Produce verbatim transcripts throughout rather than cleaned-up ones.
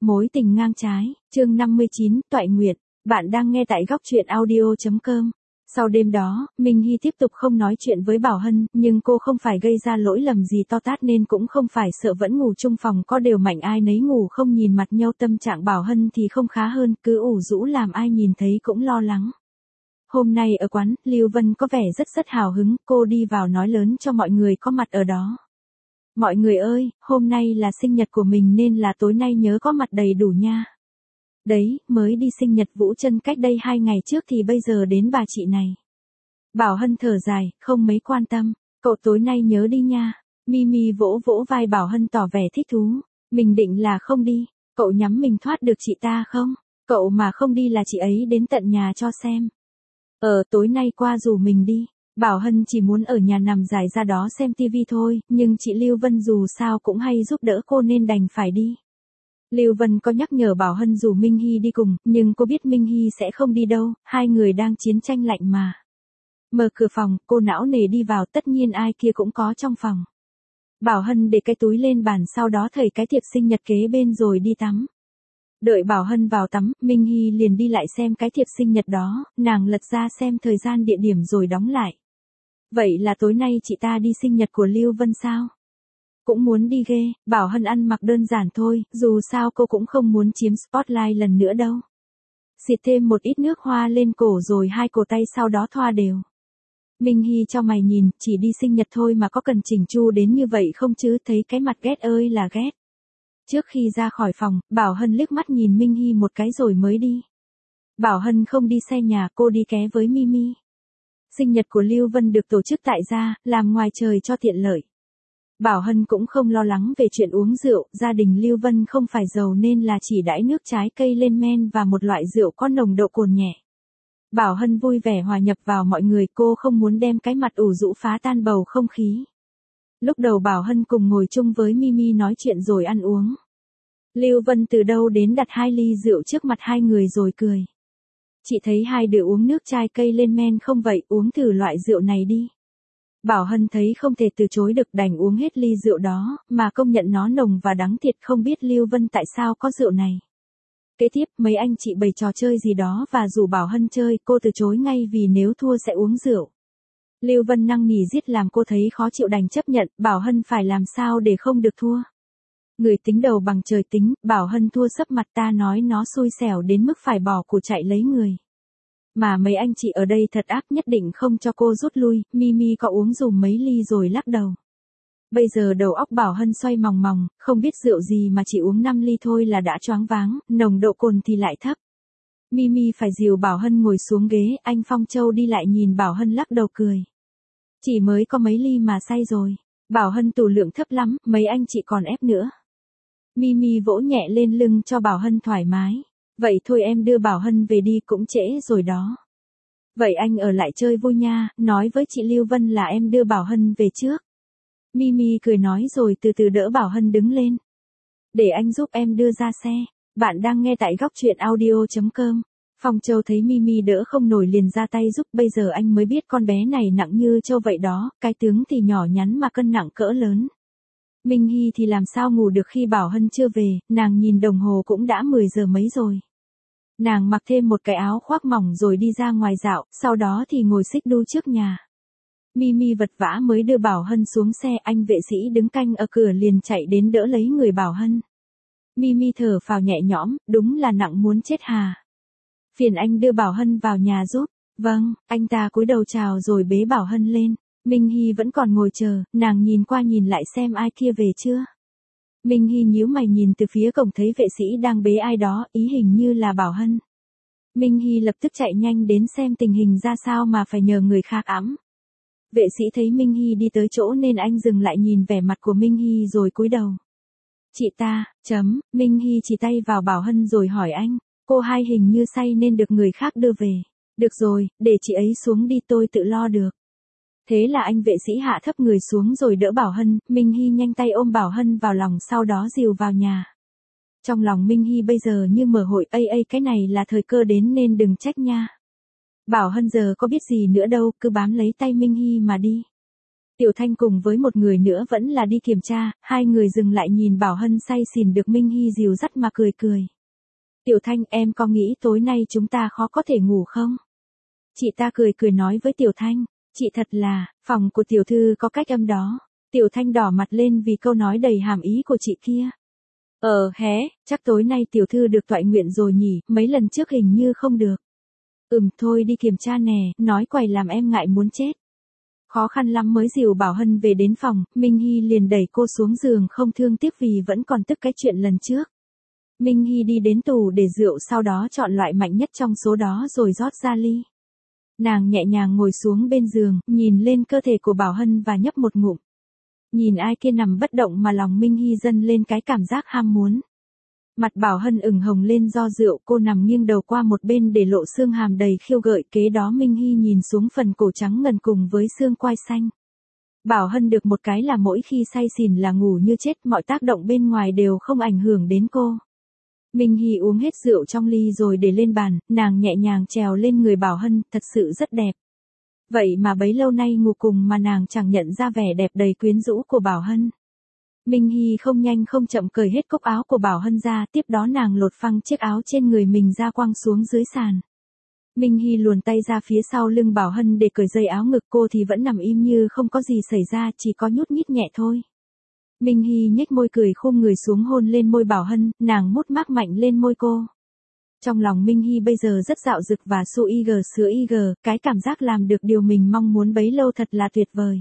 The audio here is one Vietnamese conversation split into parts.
Mối tình ngang trái, chương năm mươi chín, Toại Nguyệt. Bạn đang nghe tại góc truyện audio chấm com. Sau đêm đó, Minh Hy tiếp tục không nói chuyện với Bảo Hân, nhưng cô không phải gây ra lỗi lầm gì to tát nên cũng không phải sợ vẫn ngủ chung phòng có đều mạnh ai nấy ngủ không nhìn mặt nhau. Tâm trạng Bảo Hân thì không khá hơn, cứ ủ rũ làm ai nhìn thấy cũng lo lắng. Hôm nay ở quán, Lưu Vân có vẻ rất rất hào hứng, cô đi vào nói lớn cho mọi người có mặt ở đó. Mọi người ơi, hôm nay là sinh nhật của mình nên là tối nay nhớ có mặt đầy đủ nha. Đấy, mới đi sinh nhật Vũ Trân cách đây hai ngày trước thì bây giờ đến bà chị này. Bảo Hân thở dài, không mấy quan tâm, cậu tối nay nhớ đi nha. Mimi vỗ vỗ vai Bảo Hân tỏ vẻ thích thú. Mình định là không đi, cậu nhắm mình thoát được chị ta không? Cậu mà không đi là chị ấy đến tận nhà cho xem. Ờ, tối nay qua rủ mình đi. Bảo Hân chỉ muốn ở nhà nằm dài ra đó xem tivi thôi, nhưng chị Lưu Vân dù sao cũng hay giúp đỡ cô nên đành phải đi. Lưu Vân có nhắc nhở Bảo Hân rủ Minh Hy đi cùng, nhưng cô biết Minh Hy sẽ không đi đâu, hai người đang chiến tranh lạnh mà. Mở cửa phòng, cô não nề đi vào, tất nhiên ai kia cũng có trong phòng. Bảo Hân để cái túi lên bàn, sau đó thầy cái thiệp sinh nhật kế bên rồi đi tắm. Đợi Bảo Hân vào tắm, Minh Hy liền đi lại xem cái thiệp sinh nhật đó, nàng lật ra xem thời gian địa điểm rồi đóng lại. Vậy là tối nay chị ta đi sinh nhật của Lưu Vân sao? Cũng muốn đi ghê, Bảo Hân ăn mặc đơn giản thôi, dù sao cô cũng không muốn chiếm spotlight lần nữa đâu. Xịt thêm một ít nước hoa lên cổ rồi hai cổ tay sau đó thoa đều. Minh Hy cho mày nhìn, chỉ đi sinh nhật thôi mà có cần chỉnh chu đến như vậy không chứ, thấy cái mặt ghét ơi là ghét. Trước khi ra khỏi phòng, Bảo Hân liếc mắt nhìn Minh Hy một cái rồi mới đi. Bảo Hân không đi xe nhà, cô đi ké với Mimi. Sinh nhật của Lưu Vân được tổ chức tại gia, làm ngoài trời cho tiện lợi. Bảo Hân cũng không lo lắng về chuyện uống rượu, gia đình Lưu Vân không phải giàu nên là chỉ đãi nước trái cây lên men và một loại rượu có nồng độ cồn nhẹ. Bảo Hân vui vẻ hòa nhập vào mọi người, cô không muốn đem cái mặt ủ rũ phá tan bầu không khí. Lúc đầu Bảo Hân cùng ngồi chung với Mimi nói chuyện rồi ăn uống. Lưu Vân từ đâu đến đặt hai ly rượu trước mặt hai người rồi cười. Chị thấy hai đứa uống nước chai cây lên men không vậy, uống thử loại rượu này đi. Bảo Hân thấy không thể từ chối được đành uống hết ly rượu đó, mà công nhận nó nồng và đắng thiệt, không biết Lưu Vân tại sao có rượu này. Kế tiếp, mấy anh chị bày trò chơi gì đó và rủ Bảo Hân chơi, cô từ chối ngay vì nếu thua sẽ uống rượu. Lưu Vân năn nỉ giết làm cô thấy khó chịu đành chấp nhận, Bảo Hân phải làm sao để không được thua. Người tính đầu bằng trời tính, Bảo Hân thua sấp mặt, ta nói nó xui xẻo đến mức phải bỏ cuộc chạy lấy người. Mà mấy anh chị ở đây thật ác, nhất định không cho cô rút lui. Mimi có uống dùm mấy ly rồi lắc đầu. Bây giờ đầu óc Bảo Hân xoay mòng mòng, không biết rượu gì mà chỉ uống năm ly thôi là đã choáng váng, nồng độ cồn thì lại thấp. Mimi phải dìu Bảo Hân ngồi xuống ghế, anh Phong Châu đi lại nhìn Bảo Hân lắc đầu cười. Chỉ mới có mấy ly mà say rồi. Bảo Hân tủ lượng thấp lắm, mấy anh chị còn ép nữa. Mimi vỗ nhẹ lên lưng cho Bảo Hân thoải mái. Vậy thôi em đưa Bảo Hân về đi, cũng trễ rồi đó. Vậy anh ở lại chơi vui nha, nói với chị Lưu Vân là em đưa Bảo Hân về trước. Mimi cười nói rồi từ từ đỡ Bảo Hân đứng lên. Để anh giúp em đưa ra xe. Bạn đang nghe tại góc truyện audio chấm com. Phong Châu thấy Mimi đỡ không nổi liền ra tay giúp, bây giờ anh mới biết con bé này nặng như châu vậy đó, cái tướng thì nhỏ nhắn mà cân nặng cỡ lớn. Minh Hy thì làm sao ngủ được khi Bảo Hân chưa về, nàng nhìn đồng hồ cũng đã mười giờ mấy rồi. Nàng mặc thêm một cái áo khoác mỏng rồi đi ra ngoài dạo, sau đó thì ngồi xích đu trước nhà. Mimi vật vã mới đưa Bảo Hân xuống xe, anh vệ sĩ đứng canh ở cửa liền chạy đến đỡ lấy người Bảo Hân. Mimi thở phào nhẹ nhõm, đúng là nặng muốn chết hà. Phiền anh đưa Bảo Hân vào nhà giúp. Vâng, anh ta cúi đầu chào rồi bế Bảo Hân lên. Minh Hy vẫn còn ngồi chờ, nàng nhìn qua nhìn lại xem ai kia về chưa. Minh Hy nhíu mày nhìn từ phía cổng thấy vệ sĩ đang bế ai đó, ý hình như là Bảo Hân. Minh Hy lập tức chạy nhanh đến xem tình hình ra sao mà phải nhờ người khác ẵm. Vệ sĩ thấy Minh Hy đi tới chỗ nên anh dừng lại nhìn vẻ mặt của Minh Hy rồi cúi đầu. Chị ta, chấm, Minh Hy chỉ tay vào Bảo Hân rồi hỏi anh, cô hai hình như say nên được người khác đưa về. Được rồi, để chị ấy xuống đi, tôi tự lo được. Thế là anh vệ sĩ hạ thấp người xuống rồi đỡ Bảo Hân, Minh Hy nhanh tay ôm Bảo Hân vào lòng sau đó dìu vào nhà. Trong lòng Minh Hy bây giờ như mở hội, ây ây cái này là thời cơ đến nên đừng trách nha. Bảo Hân giờ có biết gì nữa đâu, cứ bám lấy tay Minh Hy mà đi. Tiểu Thanh cùng với một người nữa vẫn là đi kiểm tra, hai người dừng lại nhìn Bảo Hân say xỉn được Minh Hy dìu dắt mà cười cười. Tiểu Thanh, em có nghĩ tối nay chúng ta khó có thể ngủ không? Chị ta cười cười nói với Tiểu Thanh, chị thật là, phòng của tiểu thư có cách âm đó. Tiểu Thanh đỏ mặt lên vì câu nói đầy hàm ý của chị kia. Ờ hé, chắc tối nay tiểu thư được toại nguyện rồi nhỉ, mấy lần trước hình như không được. Ừm thôi đi kiểm tra nè, nói quầy làm em ngại muốn chết. Khó khăn lắm mới dìu Bảo Hân về đến phòng, Minh Hy liền đẩy cô xuống giường không thương tiếc vì vẫn còn tức cái chuyện lần trước. Minh Hy đi đến tủ để rượu sau đó chọn loại mạnh nhất trong số đó rồi rót ra ly. Nàng nhẹ nhàng ngồi xuống bên giường, nhìn lên cơ thể của Bảo Hân và nhấp một ngụm. Nhìn ai kia nằm bất động mà lòng Minh Hy dâng lên cái cảm giác ham muốn. Mặt Bảo Hân ửng hồng lên do rượu, cô nằm nghiêng đầu qua một bên để lộ xương hàm đầy khiêu gợi, kế đó Minh Hy nhìn xuống phần cổ trắng ngần cùng với xương quai xanh. Bảo Hân được một cái là mỗi khi say xỉn là ngủ như chết, mọi tác động bên ngoài đều không ảnh hưởng đến cô. Minh Hy uống hết rượu trong ly rồi để lên bàn, nàng nhẹ nhàng trèo lên người Bảo Hân, thật sự rất đẹp. Vậy mà bấy lâu nay ngủ cùng mà nàng chẳng nhận ra vẻ đẹp đầy quyến rũ của Bảo Hân. Minh Hy không nhanh không chậm cởi hết cúc áo của Bảo Hân ra, tiếp đó nàng lột phăng chiếc áo trên người mình ra quăng xuống dưới sàn. Minh Hy luồn tay ra phía sau lưng Bảo Hân để cởi dây áo ngực, cô thì vẫn nằm im như không có gì xảy ra, chỉ có nhút nhít nhẹ thôi. Minh Hy nhếch môi cười khum người xuống hôn lên môi Bảo Hân, nàng mút mát mạnh lên môi cô. Trong lòng Minh Hy bây giờ rất dạo dực và su ig sữa ig, cái cảm giác làm được điều mình mong muốn bấy lâu thật là tuyệt vời.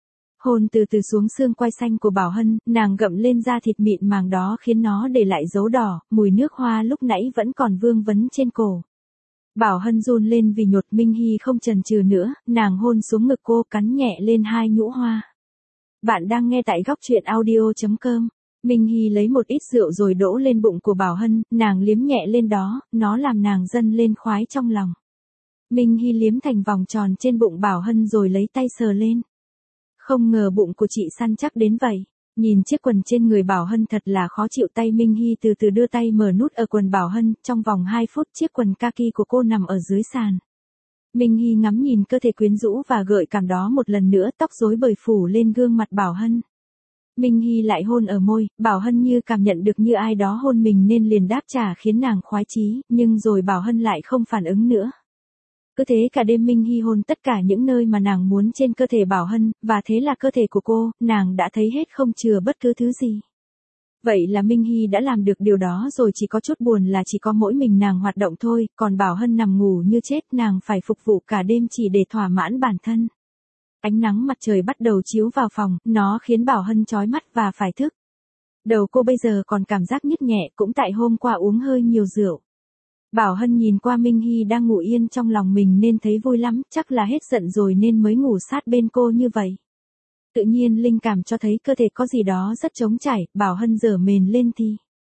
Hôn từ từ xuống xương quai xanh của Bảo Hân, nàng gặm lên da thịt mịn màng đó khiến nó để lại dấu đỏ, mùi nước hoa lúc nãy vẫn còn vương vấn trên cổ. Bảo Hân run lên vì nhột, Minh Hy không chần chừ nữa, nàng hôn xuống ngực cô, cắn nhẹ lên hai nhũ hoa. Bạn đang nghe tại góc truyện audio chấm com. Minh Hy lấy một ít rượu rồi đổ lên bụng của Bảo Hân, nàng liếm nhẹ lên đó, nó làm nàng dâng lên khoái trong lòng. Minh Hy liếm thành vòng tròn trên bụng Bảo Hân rồi lấy tay sờ lên. Không ngờ bụng của chị săn chắc đến vậy. Nhìn chiếc quần trên người Bảo Hân thật là khó chịu, tay Minh Hy từ từ đưa tay mở nút ở quần Bảo Hân, trong vòng hai phút chiếc quần kaki của cô nằm ở dưới sàn. Minh Hy ngắm nhìn cơ thể quyến rũ và gợi cảm đó một lần nữa, tóc rối bời phủ lên gương mặt Bảo Hân. Minh Hy lại hôn ở môi, Bảo Hân như cảm nhận được như ai đó hôn mình nên liền đáp trả khiến nàng khoái chí, nhưng rồi Bảo Hân lại không phản ứng nữa. Cứ thế cả đêm Minh Hy hôn tất cả những nơi mà nàng muốn trên cơ thể Bảo Hân, và thế là cơ thể của cô, nàng đã thấy hết không chừa bất cứ thứ gì. Vậy là Minh Hy đã làm được điều đó rồi, chỉ có chút buồn là chỉ có mỗi mình nàng hoạt động thôi, còn Bảo Hân nằm ngủ như chết, nàng phải phục vụ cả đêm chỉ để thỏa mãn bản thân. Ánh nắng mặt trời bắt đầu chiếu vào phòng, nó khiến Bảo Hân chói mắt và phải thức. Đầu cô bây giờ còn cảm giác nhức nhẹ, cũng tại hôm qua uống hơi nhiều rượu. Bảo Hân nhìn qua Minh Hy đang ngủ yên trong lòng mình nên thấy vui lắm, chắc là hết giận rồi nên mới ngủ sát bên cô như vậy. Tự nhiên linh cảm cho thấy cơ thể có gì đó rất trống trải, Bảo Hân giở mền lên thì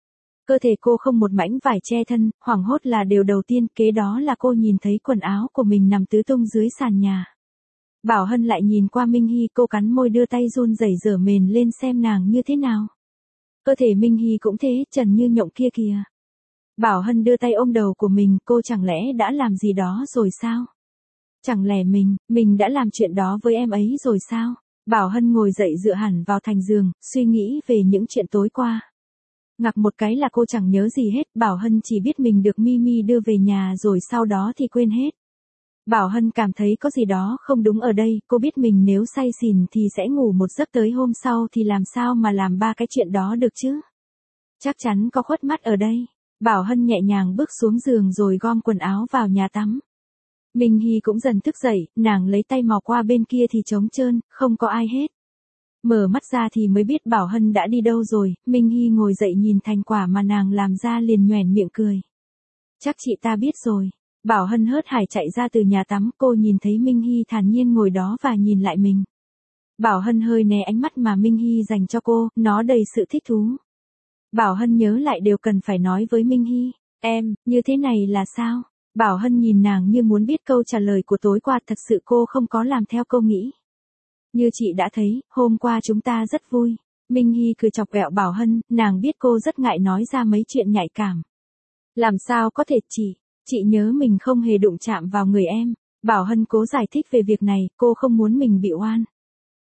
cơ thể cô không một mảnh vải che thân, hoảng hốt là điều đầu tiên, kế đó là cô nhìn thấy quần áo của mình nằm tứ tung dưới sàn nhà. Bảo Hân lại nhìn qua Minh Hy, cô cắn môi đưa tay run rẩy giở mền lên xem nàng như thế nào. Cơ thể Minh Hy cũng thế, trần như nhộng kia kìa. Bảo Hân đưa tay ôm đầu của mình, cô chẳng lẽ đã làm gì đó rồi sao? Chẳng lẽ mình, mình đã làm chuyện đó với em ấy rồi sao? Bảo Hân ngồi dậy dựa hẳn vào thành giường, suy nghĩ về những chuyện tối qua. Ngặc một cái là cô chẳng nhớ gì hết, Bảo Hân chỉ biết mình được Mimi đưa về nhà rồi sau đó thì quên hết. Bảo Hân cảm thấy có gì đó không đúng ở đây, cô biết mình nếu say xỉn thì sẽ ngủ một giấc tới hôm sau thì làm sao mà làm ba cái chuyện đó được chứ? Chắc chắn có khuất mắt ở đây. Bảo Hân nhẹ nhàng bước xuống giường rồi gom quần áo vào nhà tắm. Minh Hy cũng dần thức dậy, nàng lấy tay mò qua bên kia thì trống trơn, không có ai hết. Mở mắt ra thì mới biết Bảo Hân đã đi đâu rồi, Minh Hy ngồi dậy nhìn thành quả mà nàng làm ra liền nhoẻn miệng cười. Chắc chị ta biết rồi. Bảo Hân hớt hải chạy ra từ nhà tắm, cô nhìn thấy Minh Hy thản nhiên ngồi đó và nhìn lại mình. Bảo Hân hơi né ánh mắt mà Minh Hy dành cho cô, nó đầy sự thích thú. Bảo Hân nhớ lại điều cần phải nói với Minh Hy. Em, như thế này là sao? Bảo Hân nhìn nàng như muốn biết câu trả lời của tối qua, thật sự cô không có làm theo câu nghĩ. Như chị đã thấy, hôm qua chúng ta rất vui. Minh Hy cười chọc ghẹo Bảo Hân, nàng biết cô rất ngại nói ra mấy chuyện nhạy cảm. Làm sao có thể chị, chị nhớ mình không hề đụng chạm vào người em. Bảo Hân cố giải thích về việc này, cô không muốn mình bị oan.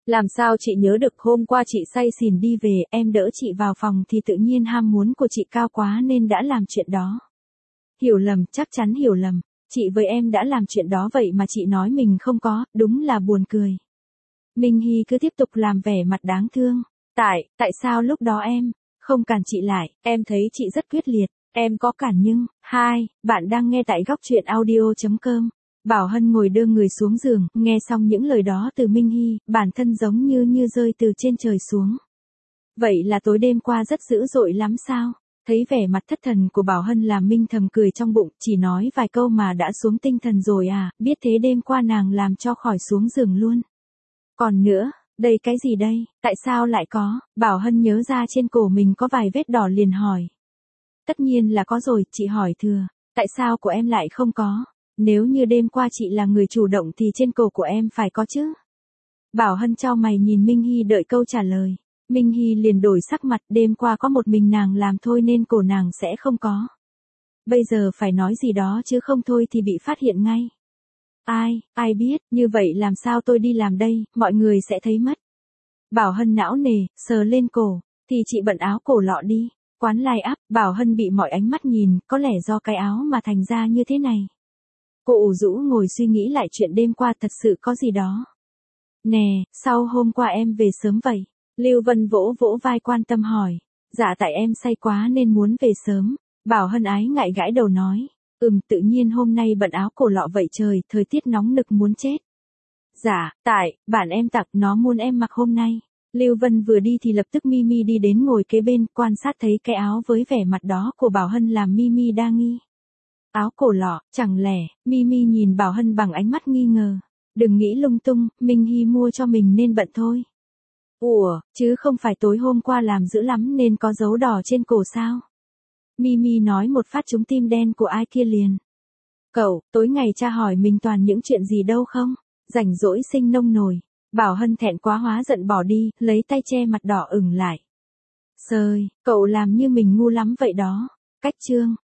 Làm sao chị nhớ được hôm qua chị say xỉn đi về, em đỡ chị vào phòng thì tự nhiên ham muốn của chị cao quá nên đã làm chuyện đó. Hiểu lầm, chắc chắn hiểu lầm. Chị với em đã làm chuyện đó vậy mà chị nói mình không có, đúng là buồn cười. Minh Hy cứ tiếp tục làm vẻ mặt đáng thương. Tại, tại sao lúc đó em không cản chị lại, em thấy chị rất quyết liệt, em có cản nhưng, hai, bạn đang nghe tại góc truyện audio.com. Bảo Hân ngồi đưa người xuống giường, nghe xong những lời đó từ Minh Hy, bản thân giống như như rơi từ trên trời xuống. Vậy là tối đêm qua rất dữ dội lắm sao? Thấy vẻ mặt thất thần của Bảo Hân làm Minh thầm cười trong bụng, chỉ nói vài câu mà đã xuống tinh thần rồi à, biết thế đêm qua nàng làm cho khỏi xuống giường luôn. Còn nữa, đây cái gì đây, tại sao lại có, Bảo Hân nhớ ra trên cổ mình có vài vết đỏ liền hỏi. Tất nhiên là có rồi, chị hỏi thừa, tại sao của em lại không có? Nếu như đêm qua chị là người chủ động thì trên cổ của em phải có chứ. Bảo Hân chau mày nhìn Minh Hy đợi câu trả lời. Minh Hy liền đổi sắc mặt, đêm qua có một mình nàng làm thôi nên cổ nàng sẽ không có. Bây giờ phải nói gì đó chứ không thôi thì bị phát hiện ngay. Ai, ai biết, như vậy làm sao tôi đi làm đây, mọi người sẽ thấy mất. Bảo Hân não nề, sờ lên cổ, thì chị bận áo cổ lọ đi. Quán lai áp, Bảo Hân bị mọi ánh mắt nhìn, có lẽ do cái áo mà thành ra như thế này. Cô ủ rũ ngồi suy nghĩ lại chuyện đêm qua, thật sự có gì đó. Nè, sao hôm qua em về sớm vậy? Lưu Vân vỗ vỗ vai quan tâm hỏi. Dạ tại em say quá nên muốn về sớm. Bảo Hân ái ngại gãi đầu nói. Ừm, tự nhiên hôm nay bận áo cổ lọ vậy trời, thời tiết nóng nực muốn chết. Dạ, tại, bản em tặng nó muốn em mặc hôm nay. Lưu Vân vừa đi thì lập tức Mimi đi đến ngồi kế bên, quan sát thấy cái áo với vẻ mặt đó của Bảo Hân làm Mimi đa nghi. Áo cổ lọ, chẳng lẽ, Mimi nhìn Bảo Hân bằng ánh mắt nghi ngờ. Đừng nghĩ lung tung, Minh Hy mua cho mình nên bận thôi. Ủa, chứ không phải tối hôm qua làm dữ lắm nên có dấu đỏ trên cổ sao? Mimi nói một phát trúng tim đen của ai kia liền. Cậu, tối ngày cha hỏi mình toàn những chuyện gì đâu không? Rảnh rỗi sinh nông nổi. Bảo Hân thẹn quá hóa giận bỏ đi, lấy tay che mặt đỏ ửng lại. Sơi, cậu làm như mình ngu lắm vậy đó. Cách chương.